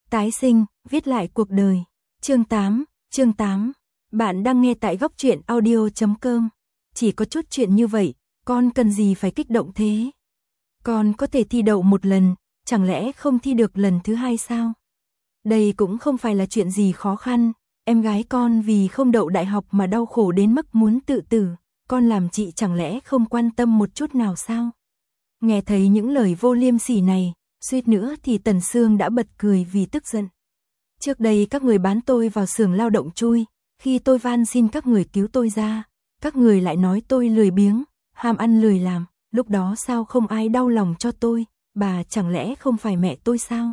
Tái sinh, viết lại cuộc đời. Chương 8. Bạn đang nghe tại góc truyện audio.com. Chỉ có chút chuyện như vậy, con cần gì phải kích động thế? Con có thể thi đậu một lần, chẳng lẽ không thi được lần thứ hai sao? Đây cũng không phải là chuyện gì khó khăn, em gái con vì không đậu đại học mà đau khổ đến mức muốn tự tử, con làm chị chẳng lẽ không quan tâm một chút nào sao? Nghe thấy những lời vô liêm sỉ này, suýt nữa thì Tần Sương đã bật cười vì tức giận. Trước đây các người bán tôi vào xưởng lao động chui, khi tôi van xin các người cứu tôi ra, các người lại nói tôi lười biếng, ham ăn lười làm, lúc đó sao không ai đau lòng cho tôi, bà chẳng lẽ không phải mẹ tôi sao?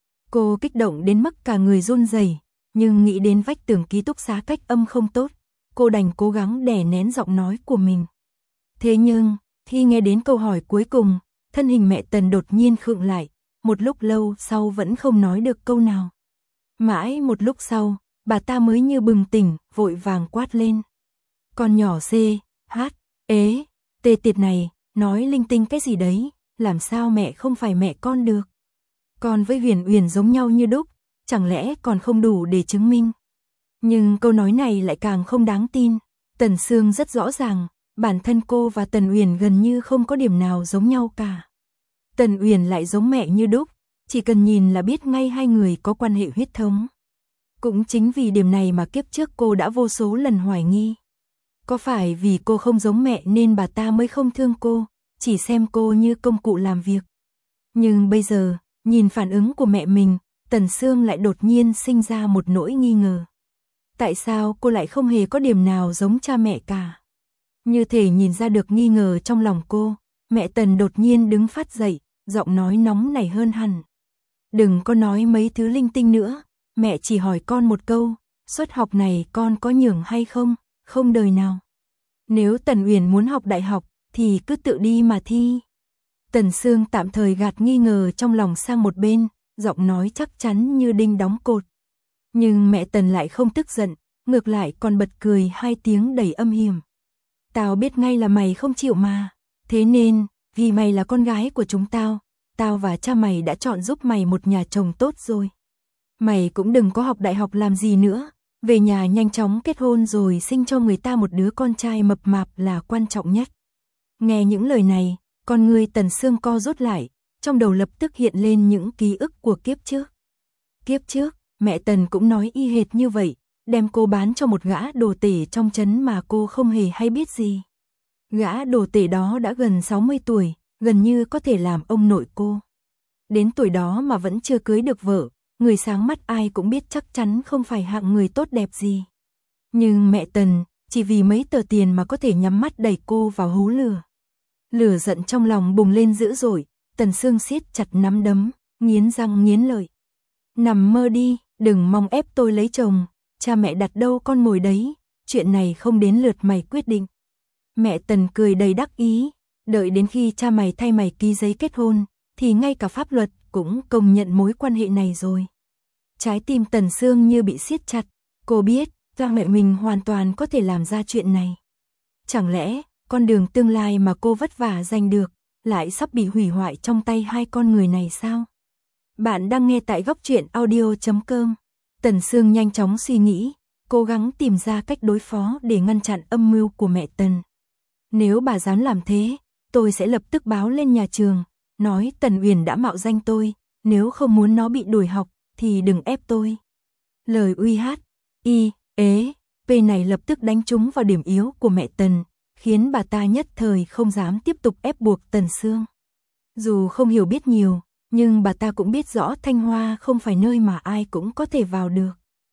Cô kích động đến mức cả người run rẩy, nhưng nghĩ đến vách tường ký túc xá cách âm không tốt, cô đành cố gắng đè nén giọng nói của mình. Thế nhưng, khi nghe đến câu hỏi cuối cùng, thân hình mẹ Tần đột nhiên khựng lại, một lúc lâu sau vẫn không nói được câu nào. Mãi một lúc sau, bà ta mới như bừng tỉnh, vội vàng quát lên. Con nhỏ C, H, ế, tê tiệt này, nói linh tinh cái gì đấy, làm sao mẹ không phải mẹ con được. Con với Huyền Uyển giống nhau như đúc, chẳng lẽ còn không đủ để chứng minh. Nhưng câu nói này lại càng không đáng tin. Tần Sương rất rõ ràng, bản thân cô và Tần Uyển gần như không có điểm nào giống nhau cả. Tần Uyển lại giống mẹ như đúc, chỉ cần nhìn là biết ngay hai người có quan hệ huyết thống. Cũng chính vì điểm này mà kiếp trước cô đã vô số lần hoài nghi. Có phải vì cô không giống mẹ nên bà ta mới không thương cô, chỉ xem cô như công cụ làm việc. Nhưng bây giờ, nhìn phản ứng của mẹ mình, Tần Sương lại đột nhiên sinh ra một nỗi nghi ngờ. Tại sao cô lại không hề có điểm nào giống cha mẹ cả? Như thể nhìn ra được nghi ngờ trong lòng cô, mẹ Tần đột nhiên đứng phát dậy, giọng nói nóng nảy hơn hẳn. Đừng có nói mấy thứ linh tinh nữa, mẹ chỉ hỏi con một câu, suất học này con có nhường hay không, không đời nào. Nếu Tần Uyển muốn học đại học, thì cứ tự đi mà thi. Tần Sương tạm thời gạt nghi ngờ trong lòng sang một bên, giọng nói chắc chắn như đinh đóng cột. Nhưng mẹ Tần lại không tức giận, ngược lại còn bật cười hai tiếng đầy âm hiểm. Tao biết ngay là mày không chịu mà, thế nên, vì mày là con gái của chúng tao, tao và cha mày đã chọn giúp mày một nhà chồng tốt rồi. Mày cũng đừng có học đại học làm gì nữa, về nhà nhanh chóng kết hôn rồi sinh cho người ta một đứa con trai mập mạp là quan trọng nhất. Nghe những lời này, con người Tần Sương co rút lại, trong đầu lập tức hiện lên những ký ức của kiếp trước. Kiếp trước, mẹ Tần cũng nói y hệt như vậy, đem cô bán cho một gã đồ tể trong trấn mà cô không hề hay biết gì. Gã đồ tể đó đã gần 60 tuổi, gần như có thể làm ông nội cô. Đến tuổi đó mà vẫn chưa cưới được vợ, người sáng mắt ai cũng biết chắc chắn không phải hạng người tốt đẹp gì. Nhưng mẹ Tần, chỉ vì mấy tờ tiền mà có thể nhắm mắt đẩy cô vào hố lửa. Lửa giận trong lòng bùng lên dữ dội, Tần Sương siết chặt nắm đấm, nghiến răng nghiến lợi. Nằm mơ đi, đừng mong ép tôi lấy chồng, cha mẹ đặt đâu con ngồi đấy, chuyện này không đến lượt mày quyết định. Mẹ Tần cười đầy đắc ý, đợi đến khi cha mày thay mày ký giấy kết hôn, thì ngay cả pháp luật cũng công nhận mối quan hệ này rồi. Trái tim Tần Sương như bị siết chặt, cô biết, cha mẹ mình hoàn toàn có thể làm ra chuyện này. Chẳng lẽ, con đường tương lai mà cô vất vả giành được, lại sắp bị hủy hoại trong tay hai con người này sao? Bạn đang nghe tại góc truyện audio.com. Tần Sương nhanh chóng suy nghĩ, cố gắng tìm ra cách đối phó để ngăn chặn âm mưu của mẹ Tần. Nếu bà dám làm thế, tôi sẽ lập tức báo lên nhà trường, nói Tần Uyển đã mạo danh tôi, nếu không muốn nó bị đuổi học, thì đừng ép tôi. Lời uy hát, y, ế, p này lập tức đánh trúng vào điểm yếu của mẹ Tần, khiến bà ta nhất thời không dám tiếp tục ép buộc Tần Sương. Dù không hiểu biết nhiều, nhưng bà ta cũng biết rõ Thanh Hoa không phải nơi mà ai cũng có thể vào được.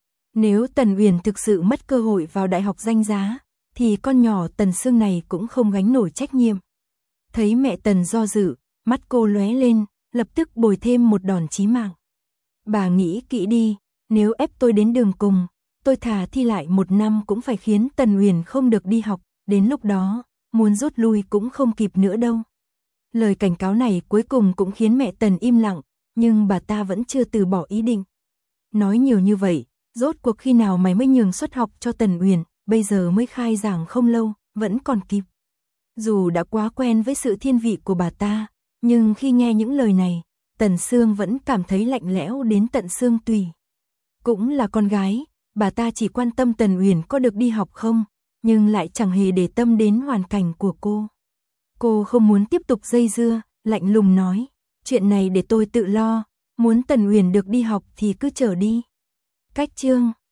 Nếu Tần Uyển thực sự mất cơ hội vào đại học danh giá, thì con nhỏ Tần Sương này cũng không gánh nổi trách nhiệm. Thấy mẹ Tần do dự, mắt cô lóe lên, lập tức bồi thêm một đòn chí mạng. Bà nghĩ kỹ đi, nếu ép tôi đến đường cùng, tôi thà thi lại một năm cũng phải khiến Tần Uyển không được đi học, đến lúc đó, muốn rút lui cũng không kịp nữa đâu. Lời cảnh cáo này cuối cùng cũng khiến mẹ Tần im lặng, nhưng bà ta vẫn chưa từ bỏ ý định. Nói nhiều như vậy, rốt cuộc khi nào mày mới nhường suất học cho Tần Uyển, bây giờ mới khai giảng không lâu, vẫn còn kịp. Dù đã quá quen với sự thiên vị của bà ta, nhưng khi nghe những lời này, Tần Sương vẫn cảm thấy lạnh lẽo đến tận xương tủy. Cũng là con gái, bà ta chỉ quan tâm Tần Uyển có được đi học không, nhưng lại chẳng hề để tâm đến hoàn cảnh của cô. Cô không muốn tiếp tục dây dưa, lạnh lùng nói, chuyện này để tôi tự lo, muốn Tần Uyển được đi học thì cứ chờ đi. Cách chương